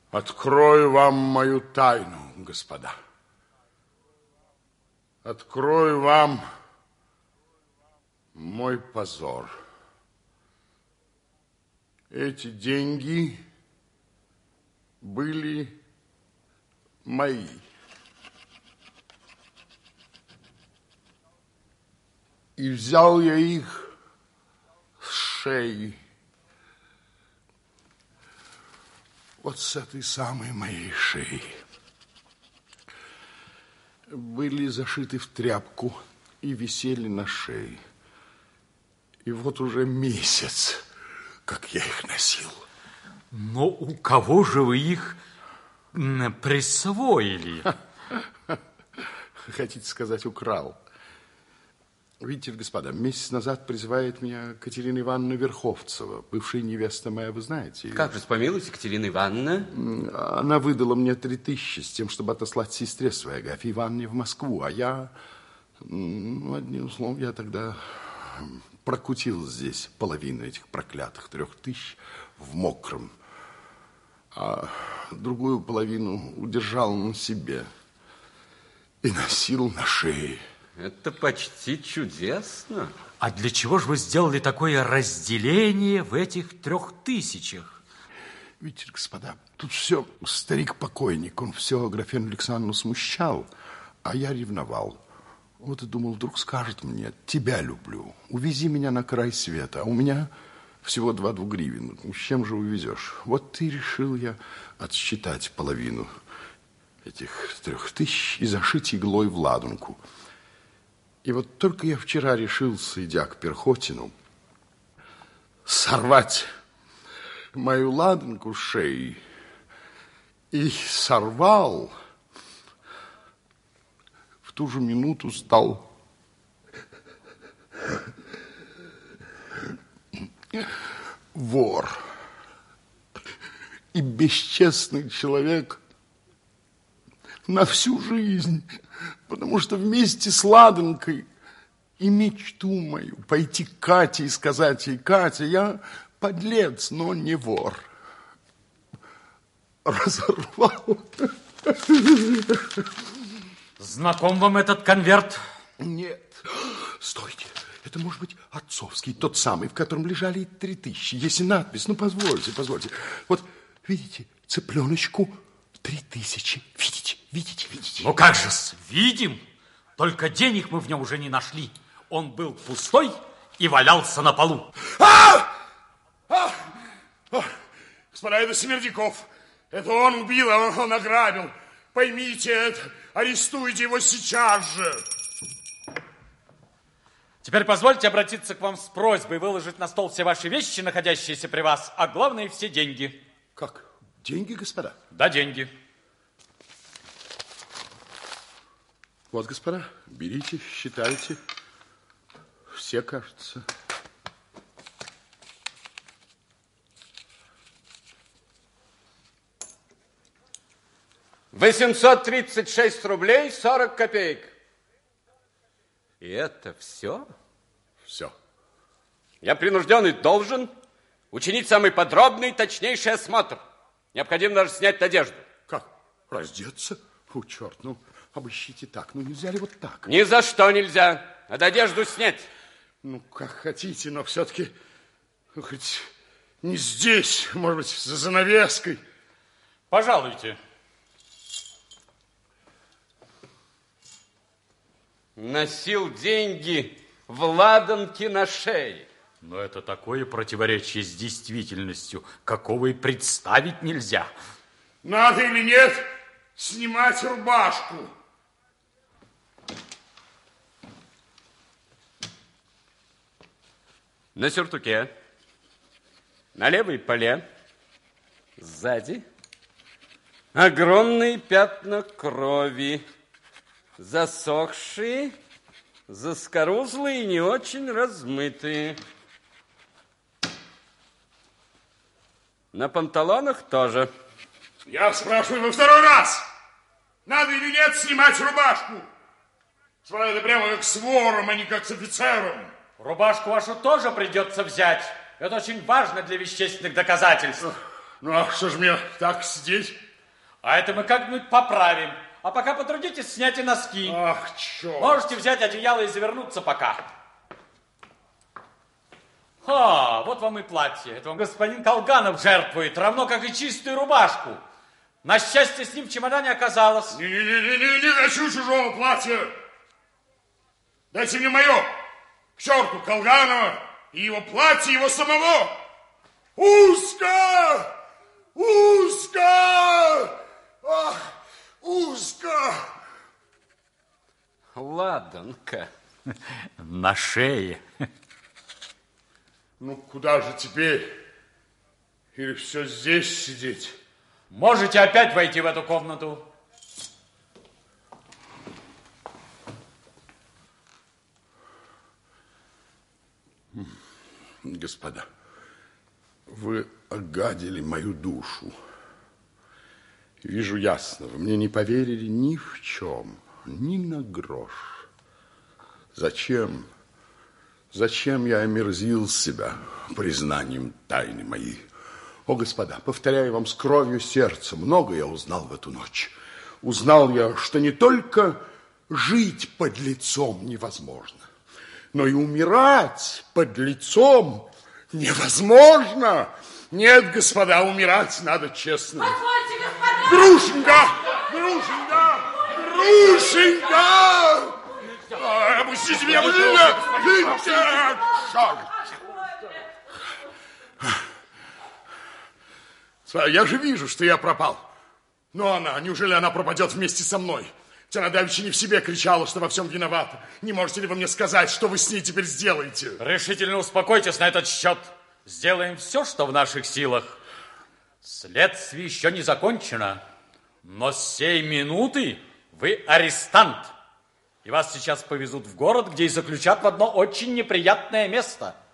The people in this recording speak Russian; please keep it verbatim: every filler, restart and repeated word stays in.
Открою вам мою тайну, господа. Открою вам мой позор. Эти деньги были мои. И взял я их с шеи. Вот с этой самой моей шеи. Были зашиты в тряпку и висели на шее. И вот уже месяц, как я их носил. Но у кого же вы их присвоили? Хотите сказать, украл? Видите, господа, месяц назад призывает меня Катерина Ивановна Верховцева, бывшая невеста моя, вы знаете ее. Как же, помилуйте, Катерина Ивановна? Она выдала мне три тысячи с тем, чтобы отослать сестре своей, Агафье Ивановне, в Москву. А я, ну, одним словом, я тогда прокутил здесь половину этих проклятых трех тысяч в мокром, а другую половину удержал на себе и носил на шее. Это почти чудесно. А для чего же вы сделали такое разделение в этих трех тысячах? Видите, господа, тут все старик-покойник, он все Аграфену Александровну смущал, а я ревновал. Вот и думал, вдруг скажет мне: тебя люблю, увези меня на край света, а у меня всего два двугривенных. С чем же увезешь? Вот ты решил я отсчитать половину этих трех тысяч и зашить иглой в ладанку. И вот только я вчера решился, идя к Перхотину, сорвать мою ладанку с шеи, и сорвал, в ту же минуту стал вор и бесчестный человек на всю жизнь, потому что вместе с ладанкой и мечту мою пойти к Кате и сказать ей: Катя, я подлец, но не вор, разорвал. Знаком вам этот конверт? Нет. Стойте. Это может быть отцовский, тот самый, в котором лежали три тысячи. Есть надпись. Ну, позвольте, позвольте. Вот, видите, цыпленочку три тысячи. Видите, видите, видите. Ну, как же, видим. Только денег мы в нем уже не нашли. Он был пустой и валялся на полу. А! А! А! Господа, это Смердяков. Это он убил, а он, он ограбил. Поймите это. Арестуйте его сейчас же. Теперь позвольте обратиться к вам с просьбой выложить на стол все ваши вещи, находящиеся при вас, а главное, все деньги. Как? Деньги, господа? Да, деньги. Вот, господа, берите, считайте. Все, кажется. восемьсот тридцать шесть рублей сорок копеек. И это все? Все. Я принужден и должен учинить самый подробный и точнейший осмотр. Необходимо даже снять одежду. Как? Раздеться? Фу, черт, ну, обыщите так. Ну, нельзя ли вот так? Ни за что нельзя. Надо одежду снять. Ну, как хотите, но все-таки, ну, хоть не здесь, может быть, за занавеской. Пожалуйте. Носил деньги в ладанке на шее. Но это такое противоречие с действительностью, какого и представить нельзя. Надо или нет снимать рубашку? На сюртуке, на левой поле, сзади, огромные пятна крови, засохшие, заскорузлые и не очень размытые. На панталонах тоже. Я спрашиваю во второй раз, надо или нет снимать рубашку? Смотри, это прямо как с вором, а не как с офицером. Рубашку вашу тоже придется взять. Это очень важно для вещественных доказательств. Ну, а что же мне так сидеть? А это мы как-нибудь поправим. А пока потрудитесь снять и носки. Ах, черт. Можете взять одеяло и завернуться пока. А, вот вам и платье. Это вам господин Колганов жертвует, равно как и чистую рубашку. На счастье, с ним в чемодане оказалось. Не-не-не, не хочу чужого платья. Дайте мне мое. К черту Колганова и его платье, его самого. Узко! Узко! Ах, узко! Ладненько. На шее. Ну, куда же теперь? Или все здесь сидеть? Можете опять войти в эту комнату. Господа, вы огадили мою душу. Вижу ясно, вы мне не поверили ни в чем, ни на грош. Зачем? Зачем я омерзил себя признанием тайны моей? О, господа, повторяю вам с кровью сердца, много я узнал в эту ночь. Узнал я, что не только жить под лицом невозможно, но и умирать под лицом невозможно. Нет, господа, умирать надо честно. Позвольте, господа! Грушенька! Грушенька! Грушенька! Ой, опустите меня, опустите! Я же вижу, что я пропал. Но она, неужели она пропадет вместе со мной? Ведь она давеча не в себе кричала, что во всем виновата. Не можете ли вы мне сказать, что вы с ней теперь сделаете? Решительно успокойтесь на этот счет. Сделаем все, что в наших силах. Следствие еще не закончено. Но с сей минуты вы арестант. И вас сейчас повезут в город, где и заключат в одно очень неприятное место –